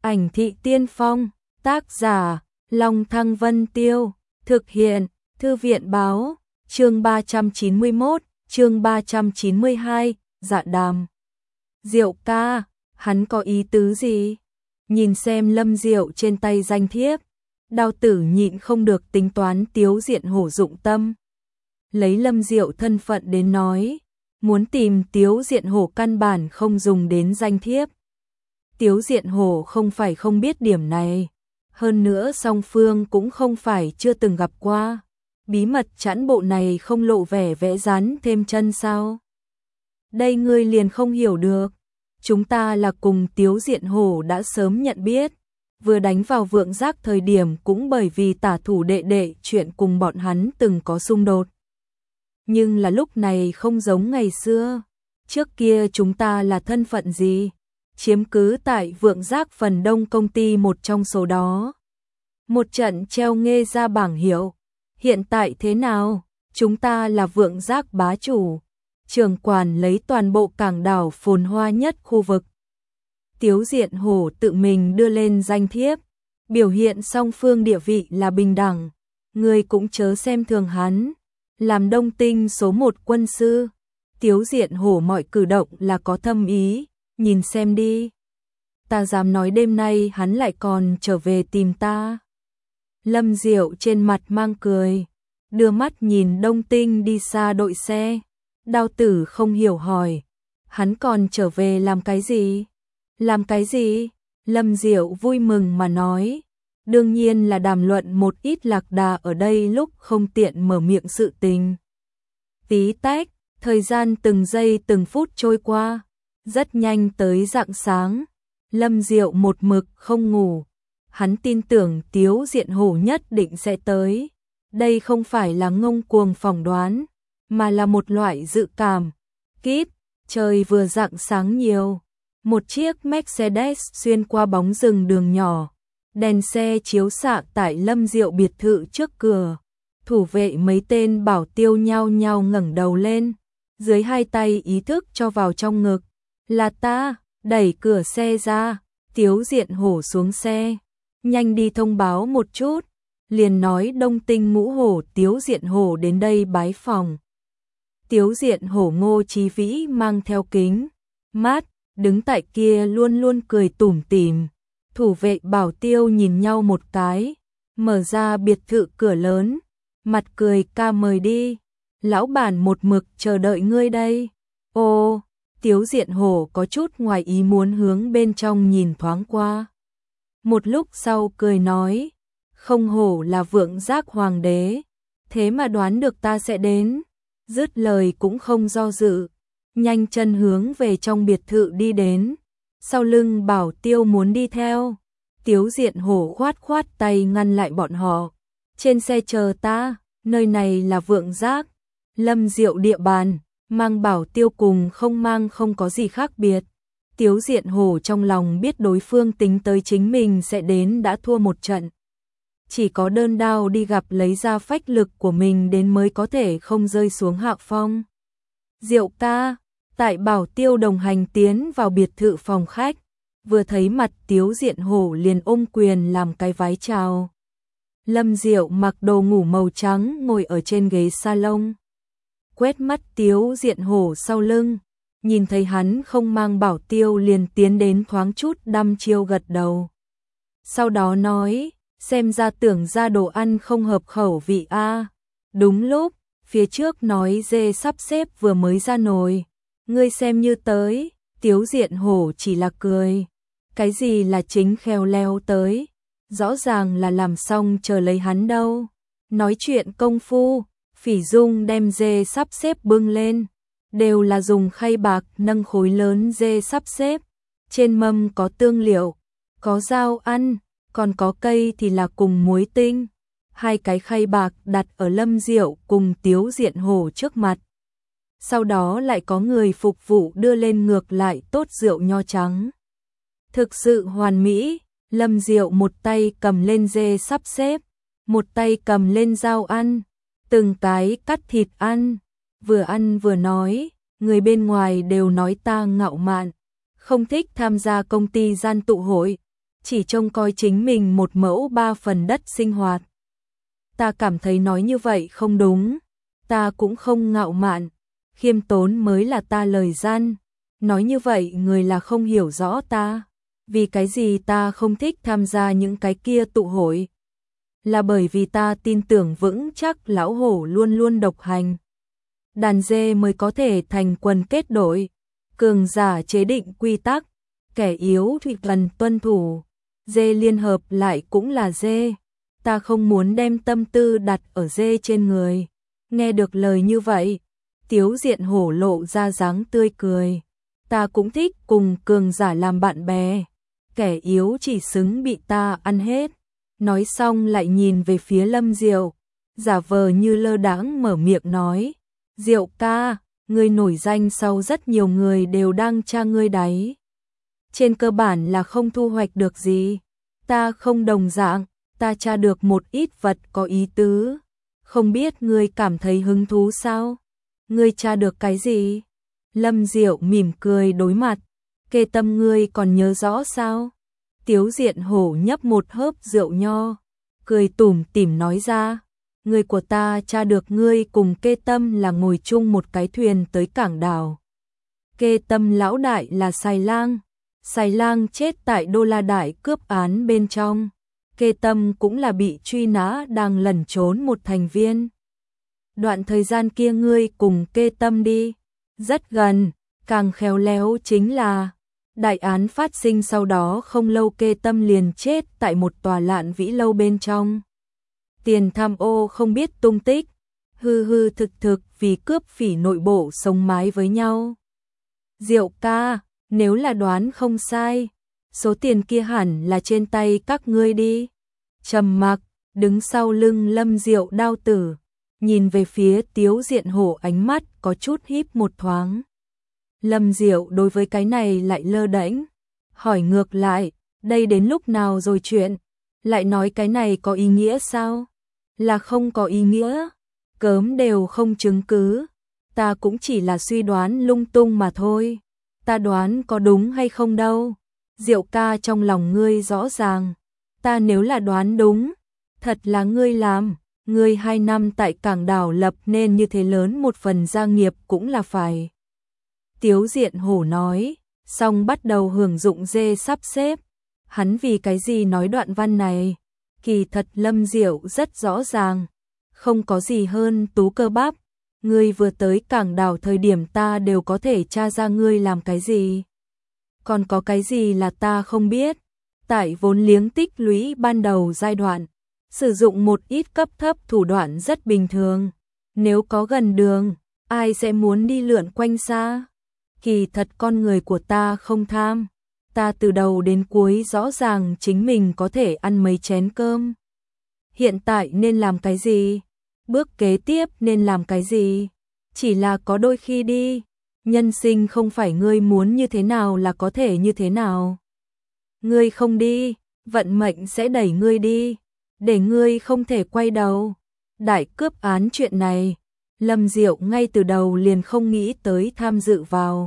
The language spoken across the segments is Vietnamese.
Ảnh thị tiên phong, tác giả, Long Thăng Vân Tiêu, thực hiện, Thư viện báo, chương 391, chương 392, dạ đàm. Diệu ca, hắn có ý tứ gì? Nhìn xem Lâm Diệu trên tay danh thiếp, Đao Tử nhịn không được tính toán Tiếu Diện Hổ dụng tâm. Lấy Lâm Diệu thân phận đến nói, muốn tìm Tiếu Diện Hổ căn bản không dùng đến danh thiếp. Tiếu Diện Hổ không phải không biết điểm này, hơn nữa song phương cũng không phải chưa từng gặp qua. Bí mật chẵn bộ này không lộ vẻ vẽ rắn thêm chân sao? Đây ngươi liền không hiểu được. Chúng ta là cùng Tiếu Diện Hổ đã sớm nhận biết, vừa đánh vào Vượng Giác thời điểm cũng bởi vì tả thủ đệ đệ chuyện cùng bọn hắn từng có xung đột. Nhưng là lúc này không giống ngày xưa, trước kia chúng ta là thân phận gì? Chiếm cứ tại Vượng Giác phần đông công ty một trong số đó. Một trận treo nghe ra bảng hiệu, hiện tại thế nào? Chúng ta là Vượng Giác bá chủ, trưởng quản lấy toàn bộ cảng đảo phồn hoa nhất khu vực. Tiếu Diện Hổ tự mình đưa lên danh thiếp, biểu hiện song phương địa vị là bình đẳng, người cũng chớ xem thường hắn, làm Đông Tinh số 1 quân sư. Tiếu Diện Hổ mọi cử động là có thâm ý, nhìn xem đi. Ta dám nói đêm nay hắn lại còn trở về tìm ta. Lâm Diệu trên mặt mang cười, đưa mắt nhìn Đông Tinh đi xa đội xe. Đao Tử không hiểu hỏi, hắn còn trở về làm cái gì? Làm cái gì? Lâm Diệu vui mừng mà nói, đương nhiên là đàm luận một ít lạc đà ở đây lúc không tiện mở miệng sự tình. Tí tách, thời gian từng giây từng phút trôi qua, rất nhanh tới rạng sáng. Lâm Diệu một mực không ngủ, hắn tin tưởng Tiếu Diện Hổ nhất định sẽ tới. Đây không phải là ngông cuồng phỏng đoán, mà là một loại dự cảm. Kíp, trời vừa rạng sáng nhiều, một chiếc Mercedes xuyên qua bóng rừng đường nhỏ, đèn xe chiếu xạ tại Lâm Diệu biệt thự trước cửa. Thủ vệ mấy tên bảo tiêu nhao nhao ngẩng đầu lên, dưới hai tay ý thức cho vào trong ngực. Là ta, đẩy cửa xe ra, Tiếu Diện Hổ xuống xe, nhanh đi thông báo một chút, liền nói Đông Tinh Ngũ Hổ Tiếu Diện Hổ đến đây bái phòng. Tiếu Diện Hổ Ngô Chí Vĩ mang theo kính mát, đứng tại kia luôn luôn cười tủm tỉm. Thủ vệ bảo tiêu nhìn nhau một cái, mở ra biệt thự cửa lớn, mặt cười ca mời đi. Lão bản một mực chờ đợi ngươi đây. Ô, Tiếu Diện Hổ có chút ngoài ý muốn hướng bên trong nhìn thoáng qua. Một lúc sau cười nói, không hổ là Vượng Giác hoàng đế, thế mà đoán được ta sẽ đến. Dứt lời cũng không do dự, nhanh chân hướng về trong biệt thự đi đến. Sau lưng bảo tiêu muốn đi theo, Tiếu Diện Hổ khoát khoát tay ngăn lại bọn họ. Trên xe chờ ta, nơi này là Vượng Giác, Lâm Diệu địa bàn, mang bảo tiêu cùng không mang không có gì khác biệt. Tiếu Diện Hổ trong lòng biết đối phương tính tới chính mình sẽ đến đã thua một trận. Chỉ có đơn đao đi gặp lấy ra phách lực của mình đến mới có thể không rơi xuống hạ phong. Diệu ca, tại bảo tiêu đồng hành tiến vào biệt thự phòng khách, vừa thấy mặt Tiếu Diện Hổ liền ôm quyền làm cái vái chào. Lâm Diệu mặc đồ ngủ màu trắng ngồi ở trên ghế salon, quét mắt Tiếu Diện Hổ sau lưng, nhìn thấy hắn không mang bảo tiêu liền tiến đến thoáng chút đăm chiêu gật đầu. Sau đó nói, xem ra tưởng ra đồ ăn không hợp khẩu vị a. Đúng lúc, phía trước nói dê sắp xếp vừa mới ra nồi, ngươi xem như tới. Tiếu Diện Hổ chỉ là cười, cái gì là chính khéo léo tới, rõ ràng là làm xong chờ lấy hắn đâu. Nói chuyện công phu, Phỉ Dung đem dê sắp xếp bưng lên, đều là dùng khay bạc nâng khối lớn dê sắp xếp, trên mâm có tương liệu, có rau ăn, còn có cây thì là cùng muối tinh. Hai cái khay bạc đặt ở Lâm Diệu cùng Tiếu Diện Hổ trước mặt. Sau đó lại có người phục vụ đưa lên ngược lại tốt rượu nho trắng. Thực sự hoàn mỹ, Lâm Diệu một tay cầm lên dê sắp xếp, một tay cầm lên dao ăn, từng cái cắt thịt ăn vừa nói, người bên ngoài đều nói ta ngạo mạn, không thích tham gia công ty gian tụ hội. chỉ trông coi chính mình một mẫu 3 phần đất sinh hoạt. Ta cảm thấy nói như vậy không đúng, ta cũng không ngạo mạn, khiêm tốn mới là ta lời gian. Nói như vậy người là không hiểu rõ ta. Vì cái gì ta không thích tham gia những cái kia tụ hội? Là bởi vì ta tin tưởng vững chắc lão hổ luôn luôn độc hành. Đàn dê mới có thể thành quần kết đội, cường giả chế định quy tắc, kẻ yếu thì cần tuân thủ. Dê liên hợp lại cũng là dê, ta không muốn đem tâm tư đặt ở dê trên người. Nghe được lời như vậy, Tiếu Diện Hổ lộ ra dáng tươi cười. Ta cũng thích cùng cường giả làm bạn bè, kẻ yếu chỉ xứng bị ta ăn hết. Nói xong lại nhìn về phía Lâm Diệu, giả vờ như lơ đãng mở miệng nói, Diệu ca, ngươi nổi danh sau rất nhiều người đều đang tra ngươi đấy. Trên cơ bản là không thu hoạch được gì, ta không đồng dạng, ta tra được một ít vật có ý tứ. Không biết ngươi cảm thấy hứng thú sao? Ngươi tra được cái gì? Lâm Diệu mỉm cười đối mặt, kê tâm ngươi còn nhớ rõ sao? Tiếu Diện Hổ nhấp một hớp rượu nho, cười tủm tỉm nói ra, người của ta tra được ngươi cùng Kê Tâm là ngồi chung một cái thuyền tới cảng đảo. Kê Tâm lão đại là Xài Lang chết tại Đô La Đại cướp án bên trong. Kê Tâm cũng là bị truy nã đang lẩn trốn một thành viên. Đoạn thời gian kia ngươi cùng Kê Tâm đi rất gần, càng khéo léo chính là đại án phát sinh sau đó không lâu Kê Tâm liền chết tại một tòa Lạn Vĩ lâu bên trong. Tiền tham ô không biết tung tích, hư hư thực thực vì cướp phỉ nội bộ sống mái với nhau. Diệu ca, nếu là đoán không sai, số tiền kia hẳn là trên tay các ngươi đi. Trầm mặc, đứng sau lưng Lâm Diệu đao tử, nhìn về phía Tiếu Diện Hổ ánh mắt có chút híp một thoáng. Lâm Diệu đối với cái này lại lơ đễnh, hỏi ngược lại, đây đến lúc nào rồi chuyện, lại nói cái này có ý nghĩa sao? Là không có ý nghĩa, cớm đều không chứng cứ, ta cũng chỉ là suy đoán lung tung mà thôi, ta đoán có đúng hay không đâu. Diệu ca trong lòng ngươi rõ ràng, ta nếu là đoán đúng, thật là ngươi làm, ngươi 2 năm tại cảng đảo lập nên như thế lớn một phần gia nghiệp cũng là phải. Tiếu Diện Hổ nói, xong bắt đầu hưởng dụng dê sắp xếp. Hắn vì cái gì nói đoạn văn này? Kỳ thật Lâm Diệu rất rõ ràng, không có gì hơn tú cơ bắp. Ngươi vừa tới cảng đảo thời điểm ta đều có thể tra ra ngươi làm cái gì. Còn có cái gì là ta không biết? Tại vốn liếng tích lũy ban đầu giai đoạn, sử dụng một ít cấp thấp thủ đoạn rất bình thường. Nếu có gần đường, ai sẽ muốn đi lượn quanh xa? Kỳ thật con người của ta không tham, ta từ đầu đến cuối rõ ràng chính mình có thể ăn mấy chén cơm. Hiện tại nên làm cái gì? Bước kế tiếp nên làm cái gì? Chỉ là có đôi khi đi, nhân sinh không phải ngươi muốn như thế nào là có thể như thế nào. Ngươi không đi, vận mệnh sẽ đẩy ngươi đi, để ngươi không thể quay đầu. Đại cướp án chuyện này, Lâm Diệu ngay từ đầu liền không nghĩ tới tham dự vào.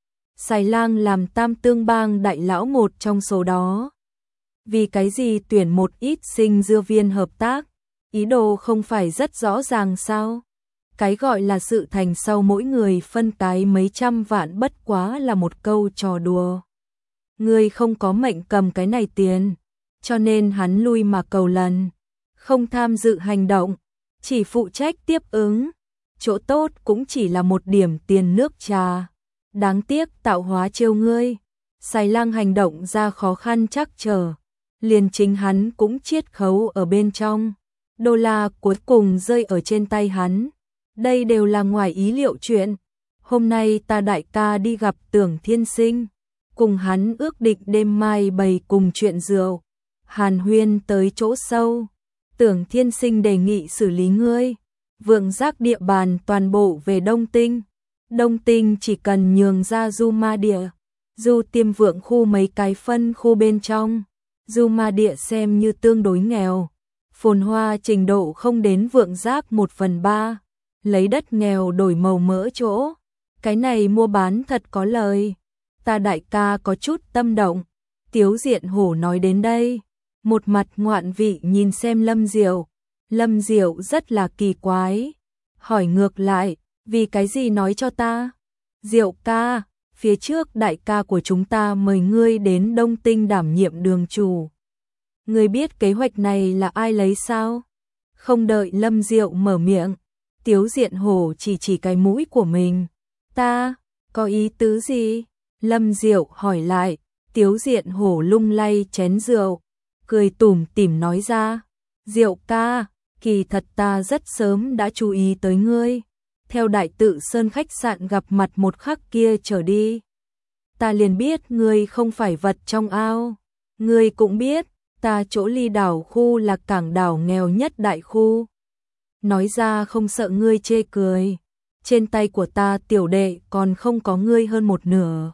Xài Lang làm Tam Tương Bang đại lão một trong số đó. Vì cái gì tuyển một ít sinh dưa viên hợp tác, ý đồ không phải rất rõ ràng sao? Cái gọi là sự thành sau mỗi người phân cái mấy trăm vạn bất quá là một câu trò đùa. Ngươi không có mệnh cầm cái này tiền, cho nên hắn lui mà cầu lần, không tham dự hành động, chỉ phụ trách tiếp ứng. Chỗ tốt cũng chỉ là một điểm tiền nước trà. Đáng tiếc tạo hóa trêu ngươi. Xài Lang hành động ra khó khăn chắc trở, liền chính hắn cũng chiết khấu ở bên trong. Đô la cuối cùng rơi ở trên tay hắn. Đây đều là ngoài ý liệu chuyện. Hôm nay ta đại ca đi gặp Tưởng Thiên Sinh, cùng hắn ước định đêm mai bày cùng chuyện rượu. Hàn huyên tới chỗ sâu, Tưởng Thiên Sinh đề nghị xử lý ngươi. Vượng Giác địa bàn toàn bộ về Đông Tinh. Đông Tinh chỉ cần nhường ra Du Ma Địa, Du Tiêm Vượng khu mấy cái phân khu bên trong. Du Ma Địa xem như tương đối nghèo, phồn hoa trình độ không đến Vượng Giác 1/3, lấy đất nghèo đổi màu mỡ chỗ. Cái này mua bán thật có lời. Ta đại ca có chút tâm động, Tiếu Diện Hổ nói đến đây, một mặt ngoạn vị nhìn xem Lâm Diệu. Lâm Diệu rất là kỳ quái, hỏi ngược lại, vì cái gì nói cho ta? Diệu ca, phía trước đại ca của chúng ta mời ngươi đến Đông Tinh đảm nhiệm đường chủ. Ngươi biết kế hoạch này là ai lấy sao? Không đợi Lâm Diệu mở miệng, Tiếu Diện Hổ chỉ cái mũi của mình. Ta, có ý tứ gì? Lâm Diệu hỏi lại, Tiếu Diện Hổ lung lay chén rượu, cười tủm tỉm nói ra, Diệu ca, kỳ thật ta rất sớm đã chú ý tới ngươi. Theo Đại Tự Sơn khách sạn gặp mặt một khắc kia trở đi, ta liền biết ngươi không phải vật trong ao. Ngươi cũng biết, ta chỗ Ly Đảo khu là cảng đảo nghèo nhất đại khu. Nói ra không sợ ngươi chê cười, trên tay của ta tiểu đệ còn không có ngươi hơn một nửa.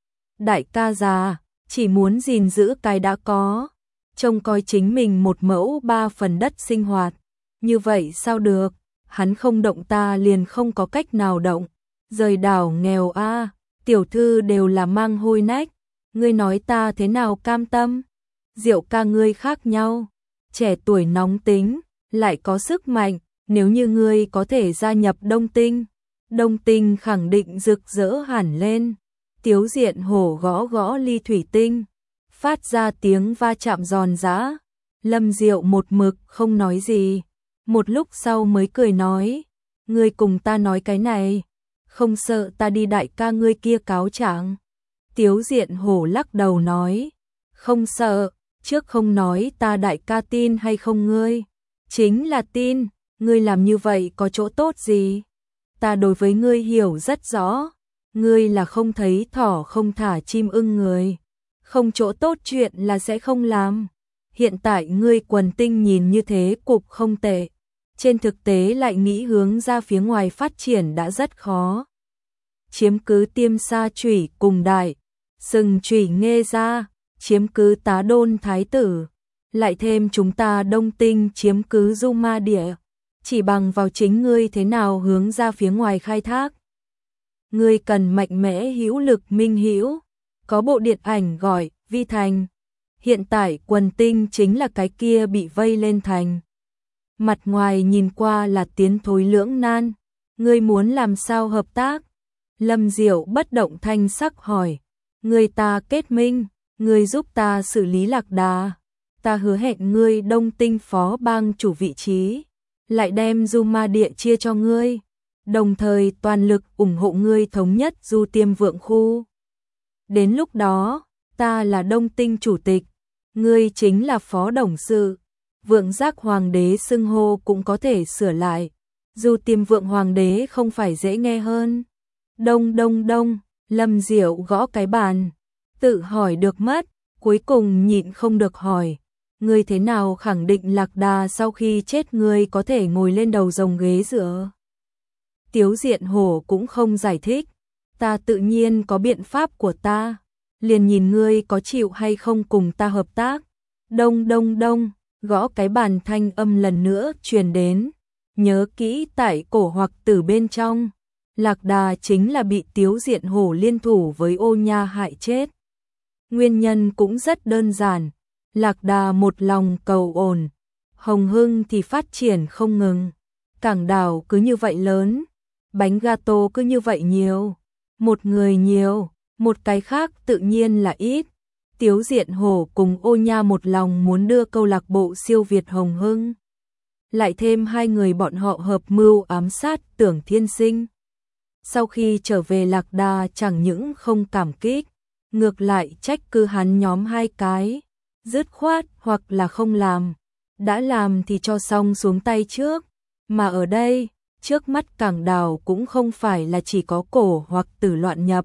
Đại ca già, chỉ muốn gìn giữ cái đã có, trông coi chính mình một mẫu ba phần đất sinh hoạt. Như vậy sao được, hắn không động ta liền không có cách nào động. Rời đảo nghèo a, tiểu thư đều là mang hôi nách, ngươi nói ta thế nào cam tâm? Diệu ca ngươi khác nhau, trẻ tuổi nóng tính, lại có sức mạnh, nếu như ngươi có thể gia nhập Đông Tinh, Đông Tinh khẳng định rực rỡ hẳn lên. Tiếu Diện Hổ gõ gõ ly thủy tinh, phát ra tiếng va chạm giòn giã. Lâm Diệu một mực không nói gì, một lúc sau mới cười nói, ngươi cùng ta nói cái này, không sợ ta đi đại ca ngươi kia cáo trạng? Tiếu Diện Hổ lắc đầu nói, không sợ, trước không nói ta đại ca tin hay không ngươi, chính là tin, ngươi làm như vậy có chỗ tốt gì? Ta đối với ngươi hiểu rất rõ, ngươi là không thấy thỏ không thả chim ưng người, không chỗ tốt chuyện là sẽ không làm. Hiện tại ngươi quần tinh nhìn như thế cục không tệ, trên thực tế lại nghĩ hướng ra phía ngoài phát triển đã rất khó. Chiếm cứ Tiêm Sa Chủy cùng Đại Sừng Chủy Nghê ra, chiếm cứ Tá Đôn Thái Tử, lại thêm chúng ta Đông Tinh chiếm cứ Du Ma Địa, chỉ bằng vào chính ngươi thế nào hướng ra phía ngoài khai thác. Ngươi cần mạnh mẽ hữu lực minh hữu, có bộ điện ảnh gọi Vi Thành. Hiện tại quần tinh chính là cái kia bị vây lên thành. Mặt ngoài nhìn qua là tiến thối lưỡng nan, ngươi muốn làm sao hợp tác? Lâm Diệu bất động thanh sắc hỏi, ngươi ta kết minh, ngươi giúp ta xử lý Lạc Đà, ta hứa hẹn ngươi Đông Tinh phó bang chủ vị trí, lại đem Du Ma Địa chia cho ngươi, đồng thời toàn lực ủng hộ ngươi thống nhất Du Tiêm Vượng khu. Đến lúc đó, ta là Đông Tinh chủ tịch, ngươi chính là phó董sự. Vượng Giác Hoàng đế xưng hô cũng có thể sửa lại, Du Tiêm Vượng Hoàng đế không phải dễ nghe hơn. Đông đông đông, Lâm Diệu gõ cái bàn, tự hỏi được mất, cuối cùng nhịn không được hỏi, ngươi thế nào khẳng định Lạc Đà sau khi chết ngươi có thể ngồi lên đầu rồng ghế dựa? Tiếu Diện Hổ cũng không giải thích, ta tự nhiên có biện pháp của ta, liền nhìn ngươi có chịu hay không cùng ta hợp tác. Đông đông đông, gõ cái bàn thanh âm lần nữa truyền đến, nhớ kỹ tại cổ hoặc tử bên trong, Lạc Đà chính là bị Tiếu Diện Hổ liên thủ với Ô Nha hại chết. Nguyên nhân cũng rất đơn giản, Lạc Đà một lòng cầu ổn, Hồng Hưng thì phát triển không ngừng, cảng đảo cứ như vậy lớn, bánh gato cứ như vậy nhiều, một người nhiều, một cái khác tự nhiên là ít. Tiếu Diện Hổ cùng Ô Nha một lòng muốn đưa câu lạc bộ siêu Việt Hồng Hưng. Lại thêm hai người bọn họ hợp mưu ám sát Tưởng Thiên Sinh. Sau khi trở về Lạc Đà chẳng những không cảm kích, ngược lại trách cứ hắn nhóm hai cái, dứt khoát hoặc là không làm, đã làm thì cho xong xuống tay trước, mà ở đây, trước mắt cảng đảo cũng không phải là chỉ có cổ hoặc tử loạn nhập,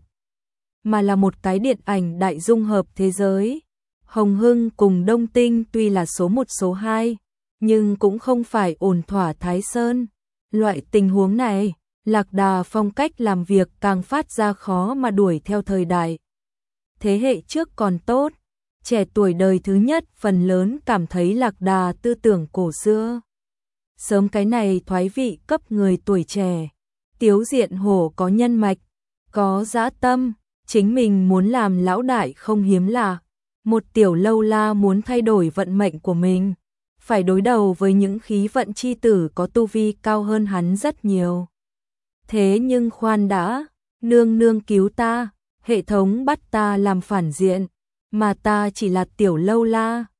mà là một cái điện ảnh đại dung hợp thế giới. Hồng Hưng cùng Đông Tinh tuy là số 1 số 2, nhưng cũng không phải ổn thỏa Thái Sơn. Loại tình huống này, Lạc Đà phong cách làm việc càng phát ra khó mà đuổi theo thời đại. Thế hệ trước còn tốt, trẻ tuổi đời thứ nhất phần lớn cảm thấy Lạc Đà tư tưởng cổ xưa. Sớm cái này thoái vị cấp người tuổi trẻ. Tiếu Diện Hổ có nhân mạch, có dã tâm, chính mình muốn làm lão đại không hiếm lạ. Một tiểu lâu la muốn thay đổi vận mệnh của mình, phải đối đầu với những khí vận chi tử có tu vi cao hơn hắn rất nhiều. Thế nhưng khoan đã, nương nương cứu ta, hệ thống bắt ta làm phản diện, mà ta chỉ là tiểu lâu la,